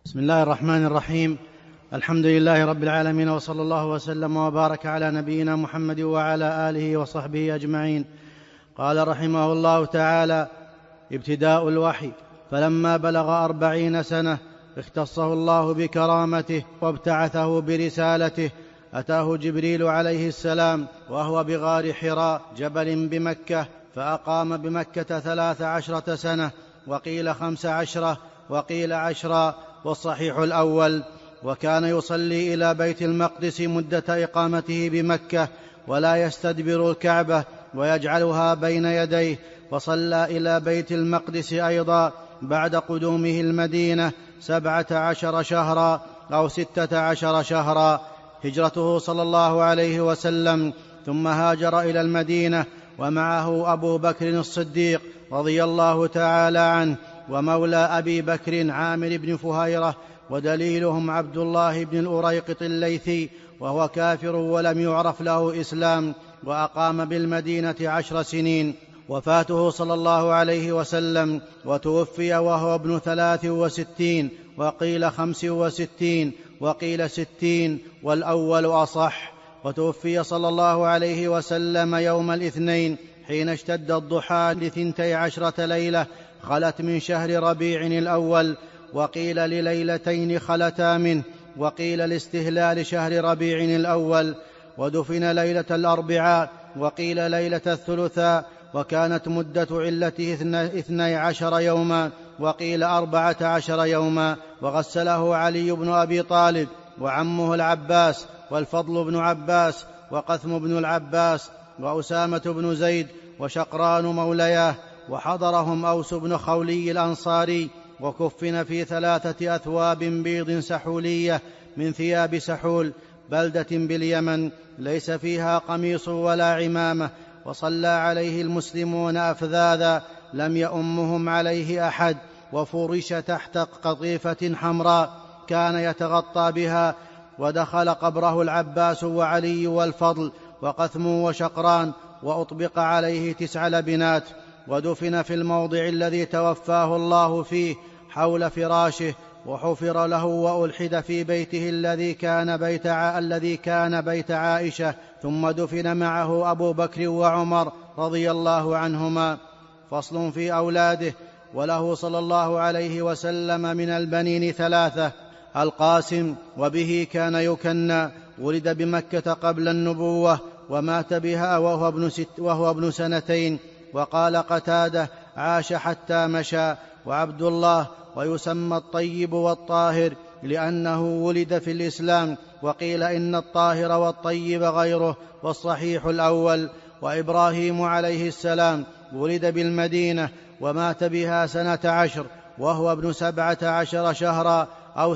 بسم الله الرحمن الرحيم. الحمد لله رب العالمين، وصلى الله وسلم وبارك على نبينا محمد وعلى آله وصحبه أجمعين. قال رحمه الله تعالى: ابتداء الوحي. فلما بلغ 40 سنة اختصه الله بكرامته وابتعثه برسالته. أتاه جبريل عليه السلام وهو بغار حراء جبل بمكة، فأقام بمكة 13 سنة، وقيل 15 وقيل 10، والصحيح الأول. وكان يصلي إلى بيت المقدس مدة إقامته بمكة، ولا يستدبر الكعبة ويجعلها بين يديه. وصلى إلى بيت المقدس أيضا بعد قدومه المدينة 17 شهرا أو 16 شهرا، هجرته صلى الله عليه وسلم. ثم هاجر إلى المدينة ومعه أبو بكر الصديق رضي الله تعالى عنه، ومولى أبي بكر عامر بن فهيرة، ودليلهم عبد الله بن الأريقط الليثي، وهو كافر ولم يعرف له إسلام، وأقام بالمدينة 10 سنين. وفاته صلى الله عليه وسلم وتوفي وهو ابن 63 وقيل 65 وقيل 60، والأول أصح. وتوفي صلى الله عليه وسلم يوم الاثنين حين اشتد الضحى ل12 ليلة خلت من شهر ربيع الأول، وقيل لليلتين خلتا منه، وقيل لاستهلال شهر ربيع الأول. ودفن ليلة الأربعاء، وقيل ليلة الثلاثاء، وكانت مدة علته 12 يوما، وقيل 14 يوما. وغسله علي بن أبي طالب وعمه العباس والفضل بن عباس وقثم بن العباس وأسامة بن زيد وشقران مولياه، وحضرهم أوس بن خولي الأنصاري، وكفن في 3 أثواب بيض سحولية من ثياب سحول بلدة باليمن ليس فيها قميص ولا عمامة. وصلى عليه المسلمون أفذاذا لم يؤمهم عليه أحد، وفرش تحت قطيفة حمراء كان يتغطى بها. ودخل قبره العباس وعلي والفضل وقثم وشقران، وأطبق عليه 9 لبنات. ودفن في الموضع الذي توفاه الله فيه حول فراشه، وحفر له وألحد في بيته الذي كان بيت عائشة. ثم دفن معه أبو بكر وعمر رضي الله عنهما. فصل في أولاده. وله صلى الله عليه وسلم من البنين 3: القاسم، وبه كان يكنى، ولد بمكة قبل النبوة، ومات بها وهو ابن 2. وقال قتادة: عاش حتى مشى. وعبد الله، ويسمى الطيب والطاهر لأنه ولد في الإسلام، وقيل إن الطاهر والطيب غيره، والصحيح الأول. وإبراهيم عليه السلام ولد بالمدينة ومات بها 12، وهو ابن 17 شهرا أو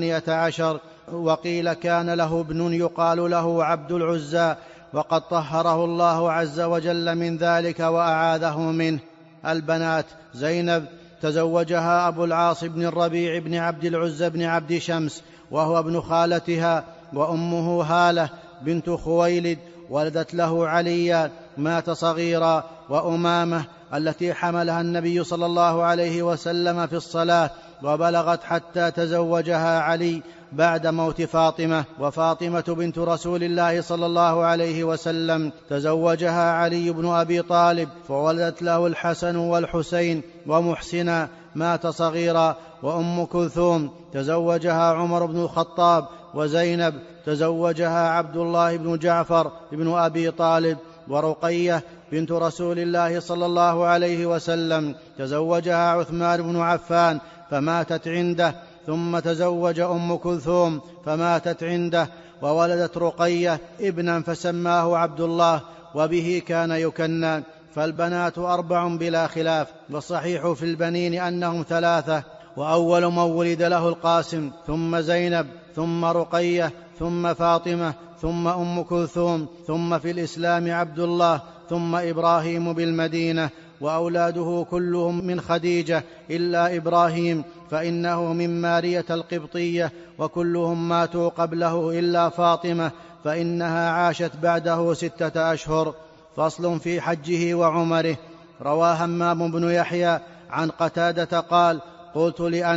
18، وقيل كان له ابن يقال له عبد العزى، وقد طهره الله عز وجل من ذلك وأعاذه منه. البنات: زينب تزوجها أبو العاص بن الربيع بن عبد العزى بن عبد شمس، وهو ابن خالتها. وأمه هالة بنت خويلد ولدت له عليا مات صغيرا. وأمامة التي حملها النبي صلى الله عليه وسلم في الصلاة وبلغت حتى تزوجها علي بعد موت فاطمة. وفاطمة بنت رسول الله صلى الله عليه وسلم تزوجها علي بن أبي طالب، فولدت له الحسن والحسين ومحسنا مات صغيرا. وأم كلثوم تزوجها عمر بن الخطاب. وزينب تزوجها عبد الله بن جعفر بن أبي طالب. ورقية بنت رسول الله صلى الله عليه وسلم تزوجها عثمان بن عفان فماتت عنده، ثم تزوج أم كلثوم فماتت عنده، وولدت رقية ابنا فسماه عبد الله، وبه كان يكنى. فالبنات 4 بلا خلاف، والصحيح في البنين أنهم 3: وأول من ولد له القاسم، ثم زينب، ثم رقية، ثم فاطمة، ثم أم كلثوم، ثم في الإسلام عبد الله، ثم إبراهيم بالمدينة. وأولاده كلهم من خديجة إلا إبراهيم، فإنه من مارية القبطية، وكلهم ماتوا قبله إلا فاطمة، فإنها عاشت بعده 6 أشهر. فصل في حجه وعمره. روى همام بن يحيى عن قتادة قال: قلت لأنس: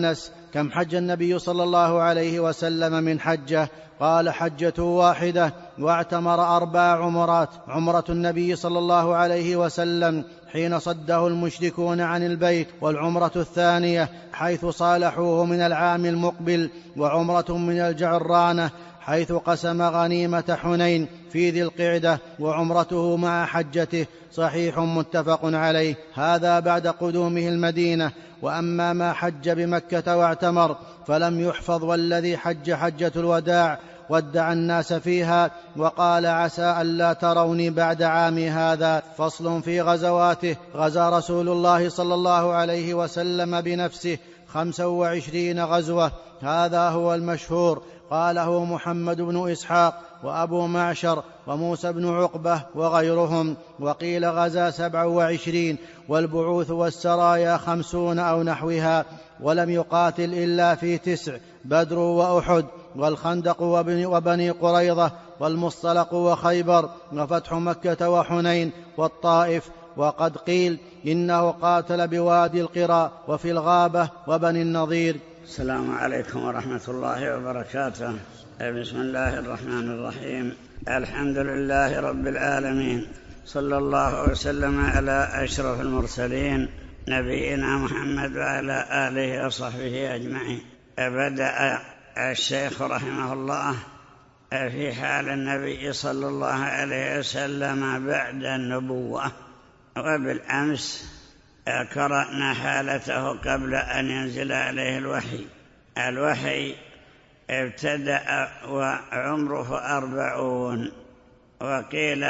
كم حج النبي صلى الله عليه وسلم من حجة؟ قال حجة واحدة، واعتمر 4 عمرات. عمرة النبي صلى الله عليه وسلم حين صده المشركون عن البيت، والعمرة الثانية حيث صالحوه من العام المقبل، وعمرة من الجعرانة حيث قسم غنيمة حنين في ذي القعدة، وعمرته مع حجته. صحيح متفق عليه. هذا بعد قدومه المدينة. وأما ما حج بمكة واعتمر فلم يحفظ، والذي حج حجة الوداع ودع الناس فيها وقال عسى ألا تروني بعد عامي هذا. فصل في غزواته. غزا رسول الله صلى الله عليه وسلم بنفسه 25 غزوة، هذا هو المشهور. قاله محمد بن إسحاق وأبو معشر وموسى بن عقبة وغيرهم. وقيل غزا 27، والبعوث والسرايا 50 أو نحوها. ولم يقاتل إلا في 9: بدر وأحد والخندق وبني قريظة والمصطلق وخيبر وفتح مكة وحنين والطائف. وقد قيل إنه قاتل بوادي القرى وفي الغابة وبني النضير. السلام عليكم ورحمة الله وبركاته. بسم الله الرحمن الرحيم. الحمد لله رب العالمين، صلى الله وسلم على أشرف المرسلين نبينا محمد وعلى آله وصحبه أجمعين. بدأ الشيخ رحمه الله في حال النبي صلى الله عليه وسلم بعد النبوة، وبالأمس قرأنا حالته قبل أن ينزل عليه الوحي. الوحي ابتدأ وعمره 40، وقيل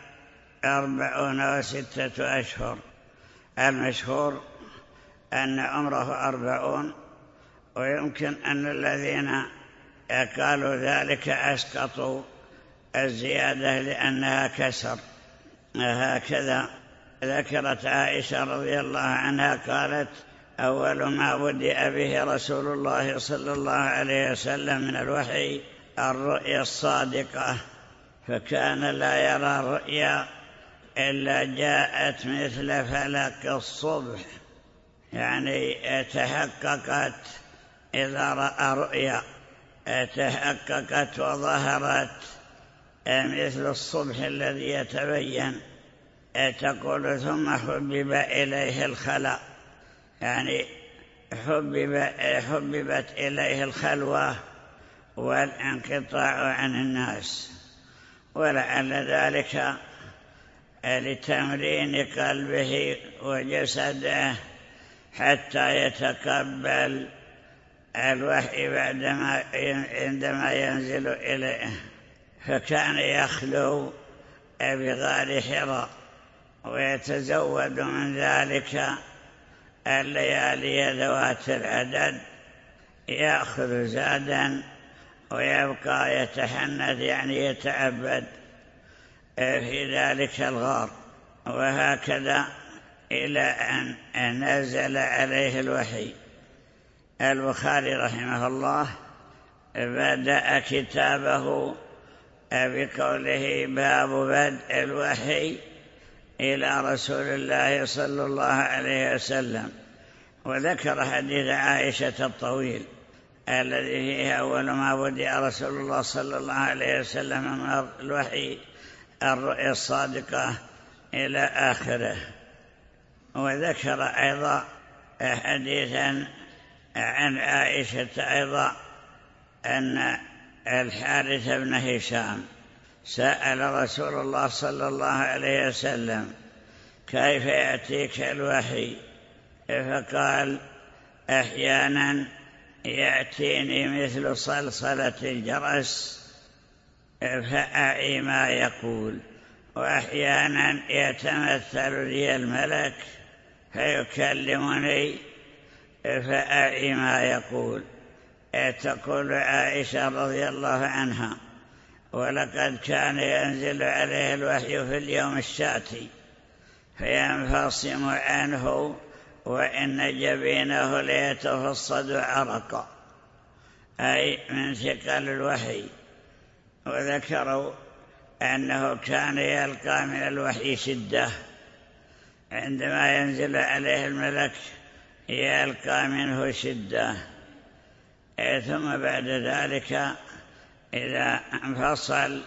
40 و6 أشهر. المشهور أن عمره 40، ويمكن أن الذين قالوا ذلك أسقطوا الزيادة لأنها كسر. هكذا ذكرت عائشة رضي الله عنها قالت: أول ما بدأ به رسول الله صلى الله عليه وسلم من الوحي الرؤيا الصادقة، فكان لا يرى رؤيا إلا جاءت مثل فلك الصبح، يعني تحققت. إذا رأى رؤيا تحققت وظهرت مثل الصبح الذي يتبين. تقول: ثم حبب إليه الخلاء، يعني حببت إليه الخلوة والانقطاع عن الناس. ولعل ذلك لتمرين قلبه وجسده حتى يتقبل الوحي عندما ينزل إليه. فكان يخلو بغار حراء، ويتزود من ذلك الليالي ذوات العدد، يأخذ زادا ويبقى يتحنث، يعني يتعبد في ذلك الغار. وهكذا إلى أن نزل عليه الوحي. البخاري رحمه الله بدأ كتابه بقوله: باب بدء الوحي إلى رسول الله صلى الله عليه وسلم. وذكر حديث عائشة الطويل الذي فيه أول ما بدأ رسول الله صلى الله عليه وسلم من الوحي الرؤيا الصادقة إلى آخره. وذكر أيضا حديثا عن عائشة أيضا أن الحارث بن هشام سأل رسول الله صلى الله عليه وسلم: كيف يأتيك الوحي؟ فقال: أحيانا يأتيني مثل صلصلة الجرس فأعي ما يقول، وأحيانا يتمثل لي الملك فيكلمني فأعي ما يقول. تقول عائشة رضي الله عنها: ولقد كان ينزل عليه الوحي في اليوم الشاتي فينفصم عنه، وإن جبينه ليتفصد عرقا، أي من ثقل الوحي. وذكروا أنه كان يلقى من الوحي شدة، عندما ينزل عليه الملك يلقى منه شدة. ثم بعد ذلك إذا انفصل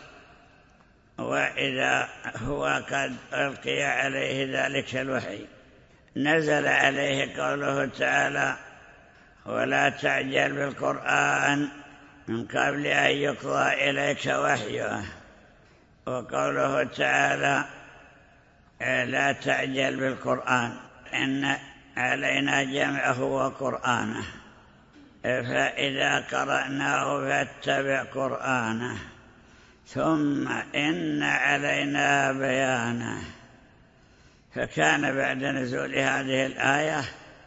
وإذا هو قد ألقي عليه ذلك الوحي نزل عليه قوله تعالى: ولا تعجل بالقرآن من قبل أن يقضى إليك وحيه. وقوله تعالى: لا تعجل بالقرآن إن علينا جمعه وقرآنه فإذا قرأناه فاتبع قرآنه ثم إن علينا بيانه. فكان بعد نزول هذه الآية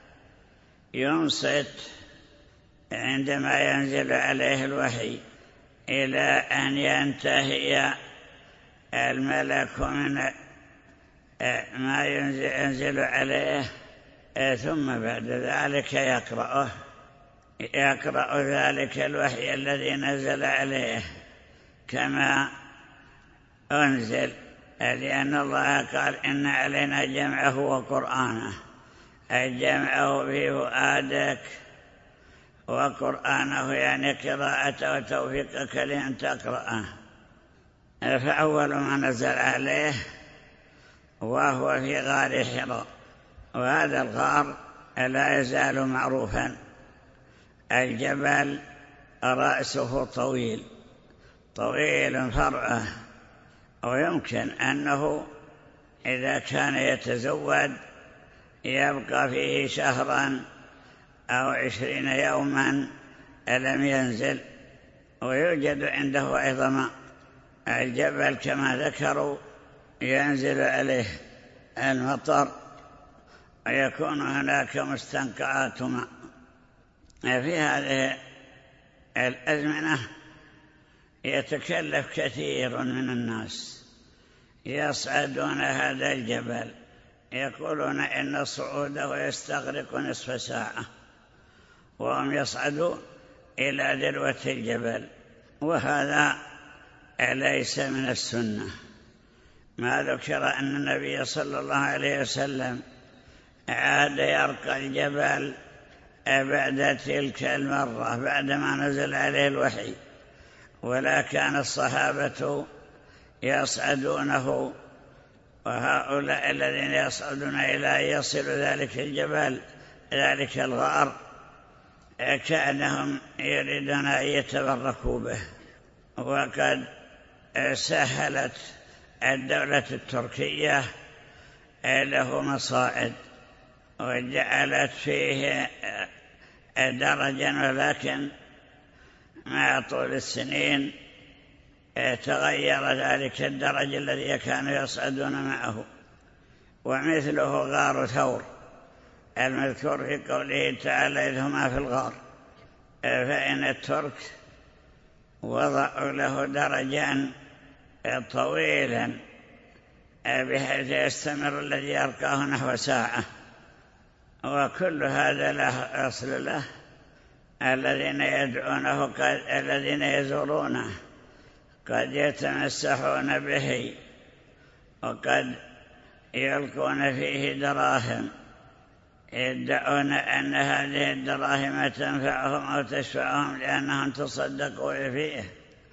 ينصت عندما ينزل عليه الوحي إلى أن ينتهي الملك من ما ينزل عليه، ثم بعد ذلك يقرأ ذلك الوحي الذي نزل عليه كما أنزل، لأن الله قال: إن علينا جمعه وقرآنه، أي جمعه في فؤادك، وقرآنه يعني قراءته وتوفيقك لأن تقرأه. فأول ما نزل عليه وهو في غار حراء، وهذا الغار لا يزال معروفا، الجبل رأسه طويل فرعه، ويمكن أنه إذا كان يتزود يبقى فيه شهرا أو 20 يوما لم ينزل. ويوجد عنده أيضا الجبل كما ذكروا ينزل عليه المطر ويكون هناك مستنقعات ماء. في هذه الأزمنة يتكلف كثير من الناس يصعدون هذا الجبل، يقولون إن صعوده يستغرق نصف ساعة، وهم يصعدوا إلى ذروة الجبل، وهذا ليس من السنة. ما ذكر أن النبي صلى الله عليه وسلم عاد يرقى الجبل بعد تلك المرة بعدما نزل عليه الوحي، ولا كان الصحابة يصعدونه، وهؤلاء الذين يصعدون إلى أن يصلوا ذلك الجبل ذلك الغار كأنهم يريدون أن يتبركوا به. وقد سهلت الدولة التركية له مصاعد وجعلت فيه درجا، ولكن مع طول السنين تغير ذلك الدرج الذي كانوا يصعدون معه. ومثله غار ثور المذكور في قوله تعالى: إذ هما في الغار، فإن الترك وضعوا له درجا طويلا بحيث يستمر الذي يرقاه نحو ساعة. وكل هذا لا أصل له. الذين يدعونه الذين يزورونه قد يتمسحون به، وقد يلقون فيه دراهم، يدعون أن هذه الدراهم تنفعهم أو تشفعهم لأنهم تصدقوا فيه،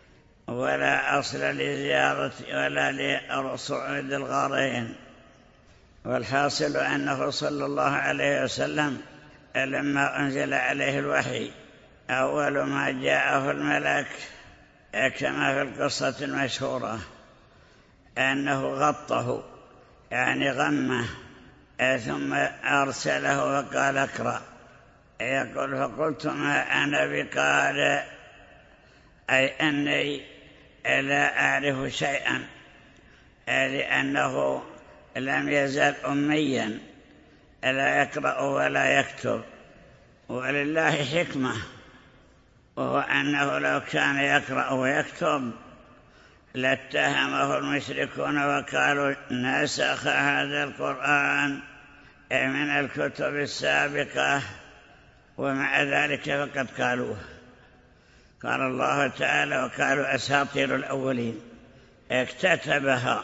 ولا أصل لزيارة ولا لصعود الغارين. والحاصل أنه صلى الله عليه وسلم لما أنزل عليه الوحي أول ما جاءه الملك كما في القصة المشهورة أنه غطه يعني غمه ثم أرسله وقال: اقرأ. يقول: فقلت: ما أنا بقارئ، أي أني لا أعرف شيئا، لأنه لم يزل أميا لا يقرأ ولا يكتب. ولله حكمة، وهو أنه لو كان يقرأ ويكتب لاتهمه المشركون وقالوا: نسخ هذا القرآن من الكتب السابقة، ومع ذلك فقد قالوه. قال الله تعالى: وقالوا أساطير الأولين اكتتبها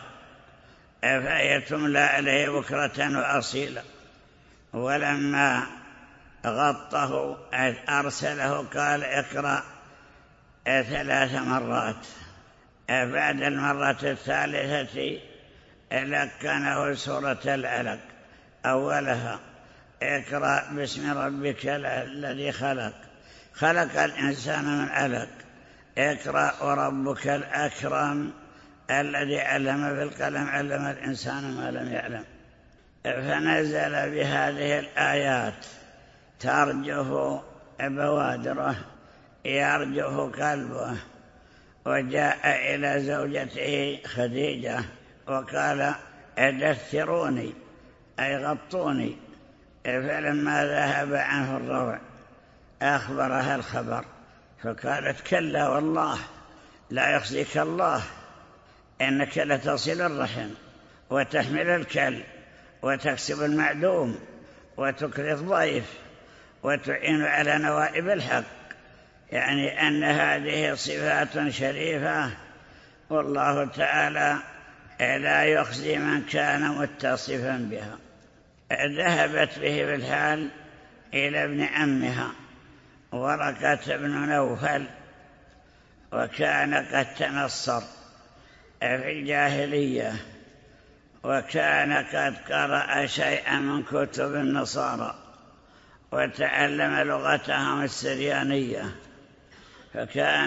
فهي تملى عليه بكرة وأصيلا. ولما غطه أرسله قال اقرأ 3 مرات. بعد المرة الثالثة لكنه سورة العلق أولها اقرأ باسم ربك الذي خلق الإنسان من علق، اقرأ وربك الأكرم الذي علم بالقلم علم الإنسان ما لم يعلم. فنزل بهذه الآيات ترجف بوادره يرجف قلبه، وجاء إلى زوجته خديجة وقال دثروني أي غطوني. فلما ذهب عنه الروع أخبرها الخبر، فقالت كلا والله لا يخزيك الله، إنك لتصل الرحم وتحمل الكل وتكسب المعدوم وتكري الضيف وتعين على نوائب الحق، يعني أن هذه صفات شريفة، والله تعالى لا يخزي من كان متصفا بها. ذهبت به بالحال إلى ابن عمها ورقة بن نوفل، وكان قد تنصر في الجاهلية، وكان قد قرأ شيئا من كتب النصارى وتعلم لغتهم السريانية، فكان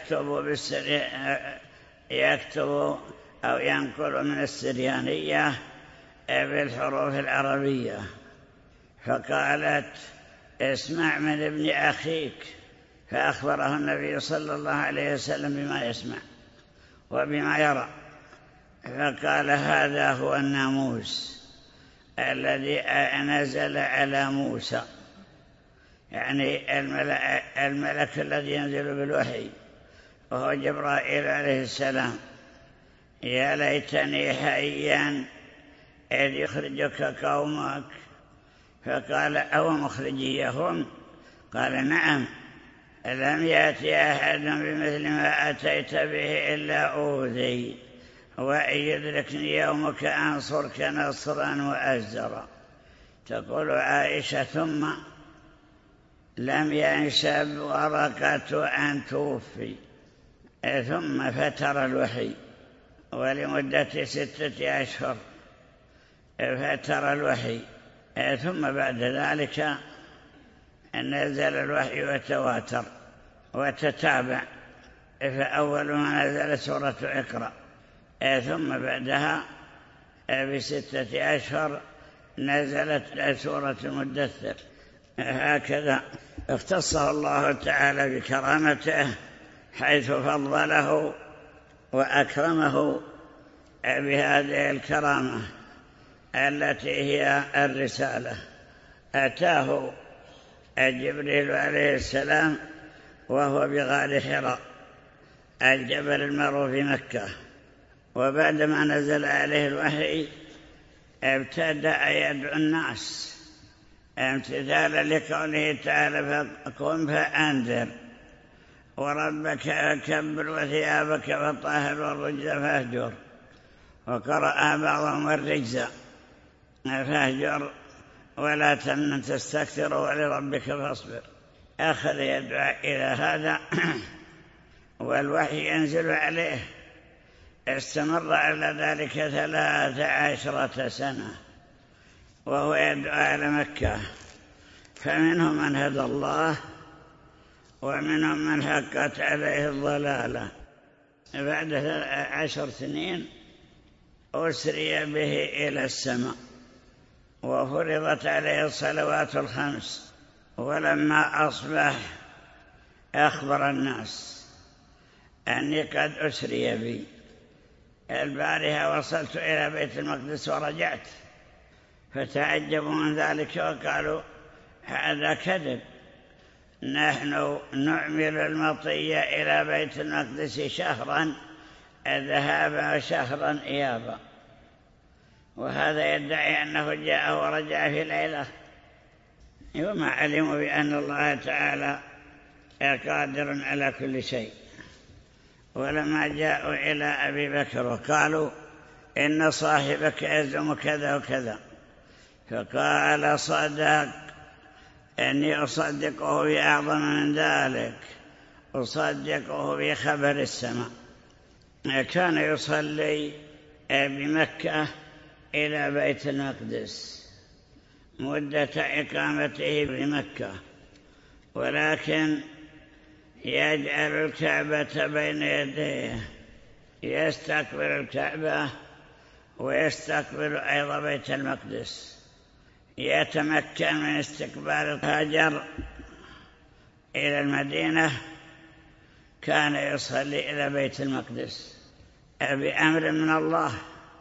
يكتب أو ينقل من السريانية بالحروف العربية. فقالت اسمع من ابن أخيك، فأخبره النبي صلى الله عليه وسلم بما يسمع وبما يرى، فقال هذا هو الناموس الذي نزل على موسى، يعني الملك الذي ينزل بالوحي وهو جبرائيل عليه السلام. يا ليتني حيا إذ يخرجك قومك، فقال أو مخرجيهم؟ قال نعم، لم يأتي أحد بمثل ما أتيت به إلا أوذي، وإن يدركني يومك أنصرك نصرا مؤزرا. تقول عائشة ثم لم ينشب ورقة أن توفي، ثم فتر الوحي ولمدة 6 أشهر فتر الوحي، ثم بعد ذلك نزل الوحي وتواتر وتتابع. فأول ما نزل سورة اقرأ، ثم بعدها ب6 أشهر نزلت سورة المدثر. هكذا اختصه الله تعالى بكرامته، حيث فضله وأكرمه بهذه الكرامة التي هي الرسالة. أتاه جبريل عليه السلام وهو بغار حراء الجبل المعروف في مكة، وبعدما نزل عليه الوحي ابتدأ يدعو الناس امتثالا لقوله تعالى فقم فأنذر وربك فكبر وثيابك فطهر والرجز فاهجر، وقرأ بعضهم الرجز فاهجر ولا تمنن تستكثر ولربك فاصبر. أخذ يدعو إلى هذا والوحي ينزل عليه. استمر على ذلك 13 سنة وهو يدعو على مكة، فمنهم من هدى الله ومنهم من حقت عليه الضلالة. بعد 10 سنين أسري به إلى السماء وفرضت عليه الصلوات الخمس، ولما أصبح أخبر الناس أني قد أسري بي، البارحة وصلت إلى بيت المقدس ورجعت، فتعجبوا من ذلك وقالوا هذا كذب، نحن نعمل المطية إلى بيت المقدس شهرا ذهابا وشهرا إيابا، وهذا يدعي أنه جاء ورجع في ليلة، وما علموا بأن الله تعالى قادر على كل شيء. ولما جاءوا إلى أبي بكر وقالوا إن صاحبك يزعم كذا وكذا، فقال صدق، أني أصدقه بأعظم من ذلك، أصدقه بخبر السماء. كان يصلي بمكة إلى بيت المقدس مدة إقامته بمكة، ولكن يجعل الكعبة بين يديه، يستقبل الكعبة ويستقبل أيضا بيت المقدس، يتمكن من استقبال الهاجر إلى المدينة. كان يصلي إلى بيت المقدس بأمر من الله،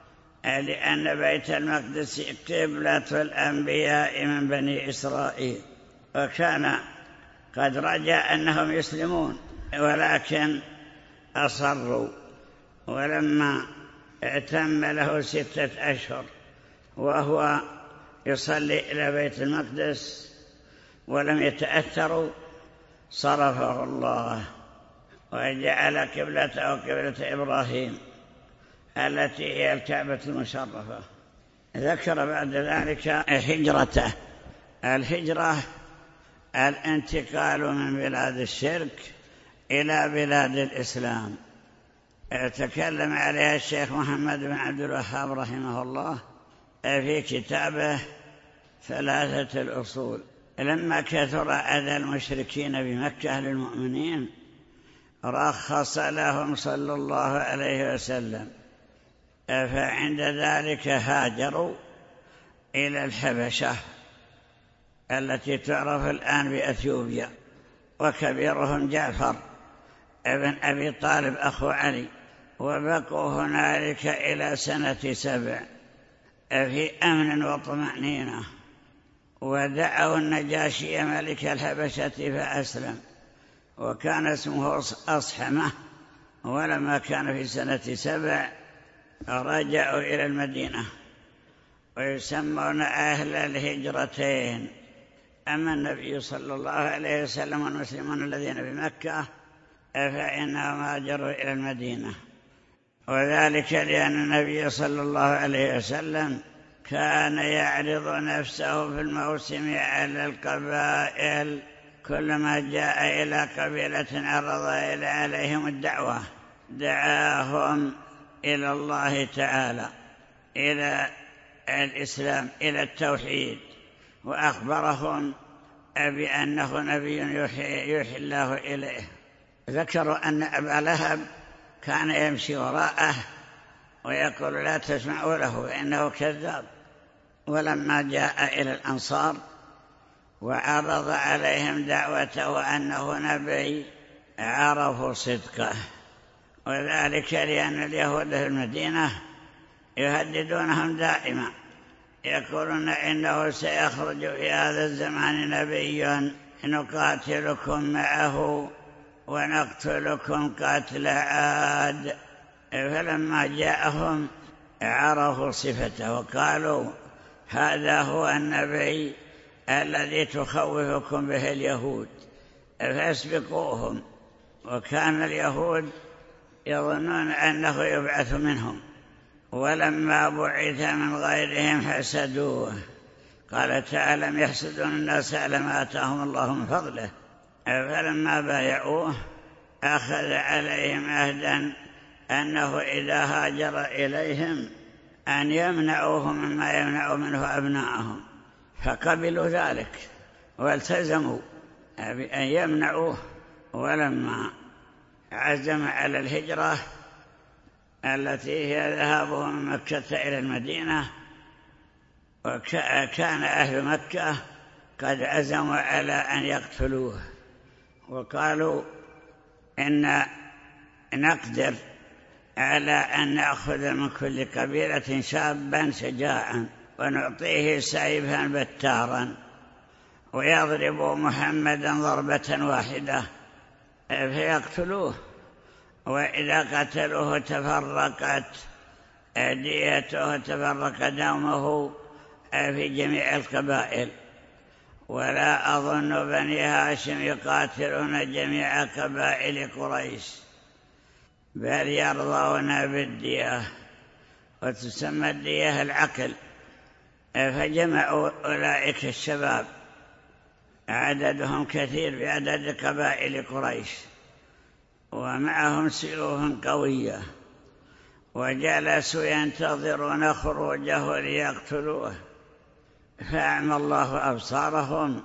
لأن بيت المقدس قبلة الأنبياء من بني إسرائيل، وكان قد رجع أنهم يسلمون ولكن أصروا. ولما تم له 6 أشهر وهو يصلي إلى بيت المقدس ولم يتأثروا، صرفه الله وجعل قبلته قبلة إبراهيم التي هي الكعبة المشرفة. ذكر بعد ذلك هجرته. الهجرة الانتقال من بلاد الشرك إلى بلاد الإسلام، تكلم عليها الشيخ محمد بن عبد الوهاب رحمه الله في كتابه 3 الأصول. لما كثر أذى المشركين بمكة للمؤمنين رخص لهم صلى الله عليه وسلم، فعند ذلك هاجروا إلى الحبشة التي تعرف الآن بأثيوبيا، وكبيرهم جعفر ابن أبي طالب أخو علي، وبقوا هنالك إلى سنة 7 في أمن وطمأنينة، ودعوا النجاشي ملك الحبشة فأسلم، وكان اسمه أصحمة. ولما كان في سنة 7 رجعوا إلى المدينة، ويسمون أهل الهجرتين. أما النبي صلى الله عليه وسلم والمسلمون الذين بمكة فإنهم هاجروا إلى المدينة، وذلك لأن النبي صلى الله عليه وسلم كان يعرض نفسه في الموسم على القبائل، كلما جاء إلى قبيلة عرض عليهم الدعوة، دعاهم إلى الله تعالى، إلى الإسلام، إلى التوحيد، وأخبرهم بأنه نبي يوحي الله إليه. ذكروا أن أبا لهب كان يمشي وراءه ويقول لا تسمعوا له فإنه كذاب. ولما جاء إلى الأنصار وعرض عليهم دعوته وأنه نبي عرفوا صدقه، وذلك لأن اليهود في المدينة يهددونهم دائما، يقولون إنه سيخرج في هذا الزمان نبي نقاتلكم معه ونقتلكم قتل عاد. فلما جاءهم عرفوا صفته وقالوا هذا هو النبي الذي تخوفكم به اليهود فاسبقوهم. وكان اليهود يظنون أنه يبعث منهم، ولما بعث من غيرهم حسدوه. قال تعالى لم يحسدون الناس على ما آتاهم الله من فضله. فلما بايعوه أخذ عليهم عهدا أنه إذا هاجر إليهم أن يمنعوه مما يمنع منه أبناءهم، فقبلوا ذلك والتزموا بأن يمنعوه. ولما عزم على الهجرة التي هي ذهابه من مكة إلى المدينة، وكان أهل مكة قد عزموا على أن يقتلوه، وقالوا إن نقدر على أن نأخذ من كل قبيلة شابا شجاعا ونعطيه سيفا بتارا ويضرب محمدا ضربة واحدة فيقتلوه، وإذا قتلوه تفرقت ديته، تفرق دمه في جميع القبائل. ولا أظن بني هاشم يقاتلون جميع قبائل قريش، بل يرضون بالدية، وتسمى الدية العقل. فجمعوا أولئك الشباب عددهم كثير بعدد قبائل قريش، ومعهم سيوف قوية، وجلسوا ينتظرون خروجه ليقتلوه، فأعمى الله أبصارهم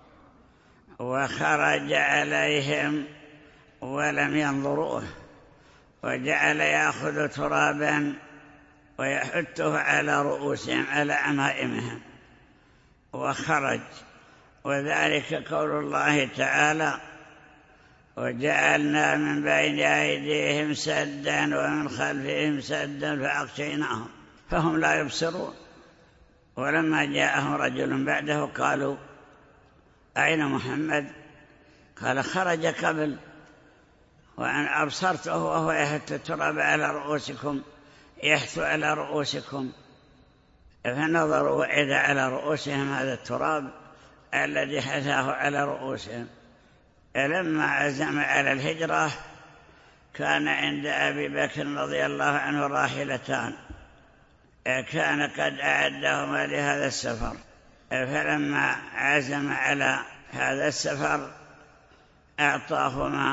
وخرج عليهم ولم ينظروه، وجعل يأخذ ترابا ويحته على رؤوسهم على عمائمهم وخرج. وذلك قول الله تعالى: وجعلنا من بين أيديهم سدا ومن خلفهم سدا فأغشيناهم فهم لا يبصرون. ولما جاءهم رجل بعده قالوا: أين محمد؟ قال: خرج قبل، وأنا أبصرته وهو يحث التراب على رؤوسكم، يحث على رؤوسكم. فنظروا وإذا على رؤوسهم هذا التراب الذي حثاه على رؤوسهم. لما عزم على الهجرة كان عند أبي بكر رضي الله عنه راحلتان كان قد أعدهما لهذا السفر، فلما عزم على هذا السفر أعطاهما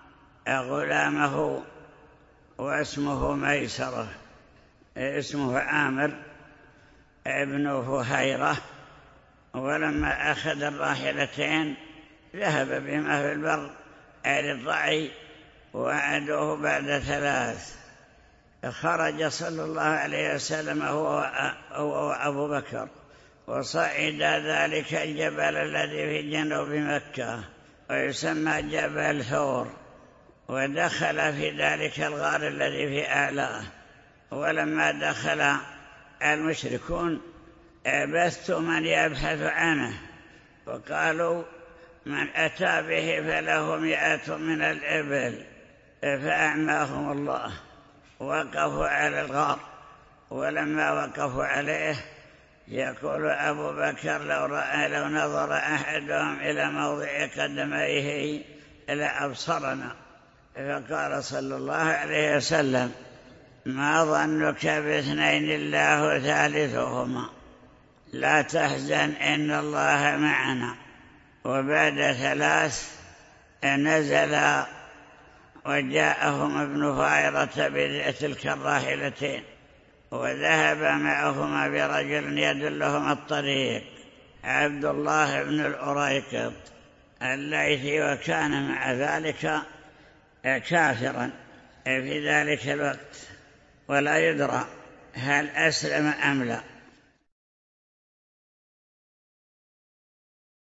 غلامه واسمه ميسرة، اسمه عامر ابن فهيرة. ولما أخذ الراحلتين ذهب بهما في البر للرعي، وعدوه بعد 3. خرج صلى الله عليه وسلم هو وأبو بكر، وصعد ذلك الجبل الذي في جنوب مكة ويسمى جبل ثور، ودخل في ذلك الغار الذي في أعلاه. ولما دخل المشركون بثوا من يبحث عنه، وقالوا: من أتى به فله 100 من الإبل، فأعماهم الله. وقفوا على الغار، ولما وقفوا عليه يقول أبو بكر: لو نظر أحدهم إلى موضع قدميه لأبصرنا. فقال صلى الله عليه وسلم: ما ظنك ب2 الله ثالثهما، لا تحزن إن الله معنا. وبعد 3 نزل وجاءهم ابن فائرة بتلك الراحلتين، وذهب معهما برجل يدلهم الطريق، عبد الله بن الأريقط الليثي، وكان مع ذلك كافرا في ذلك الوقت، ولا يدرى هل أسلم أم لا.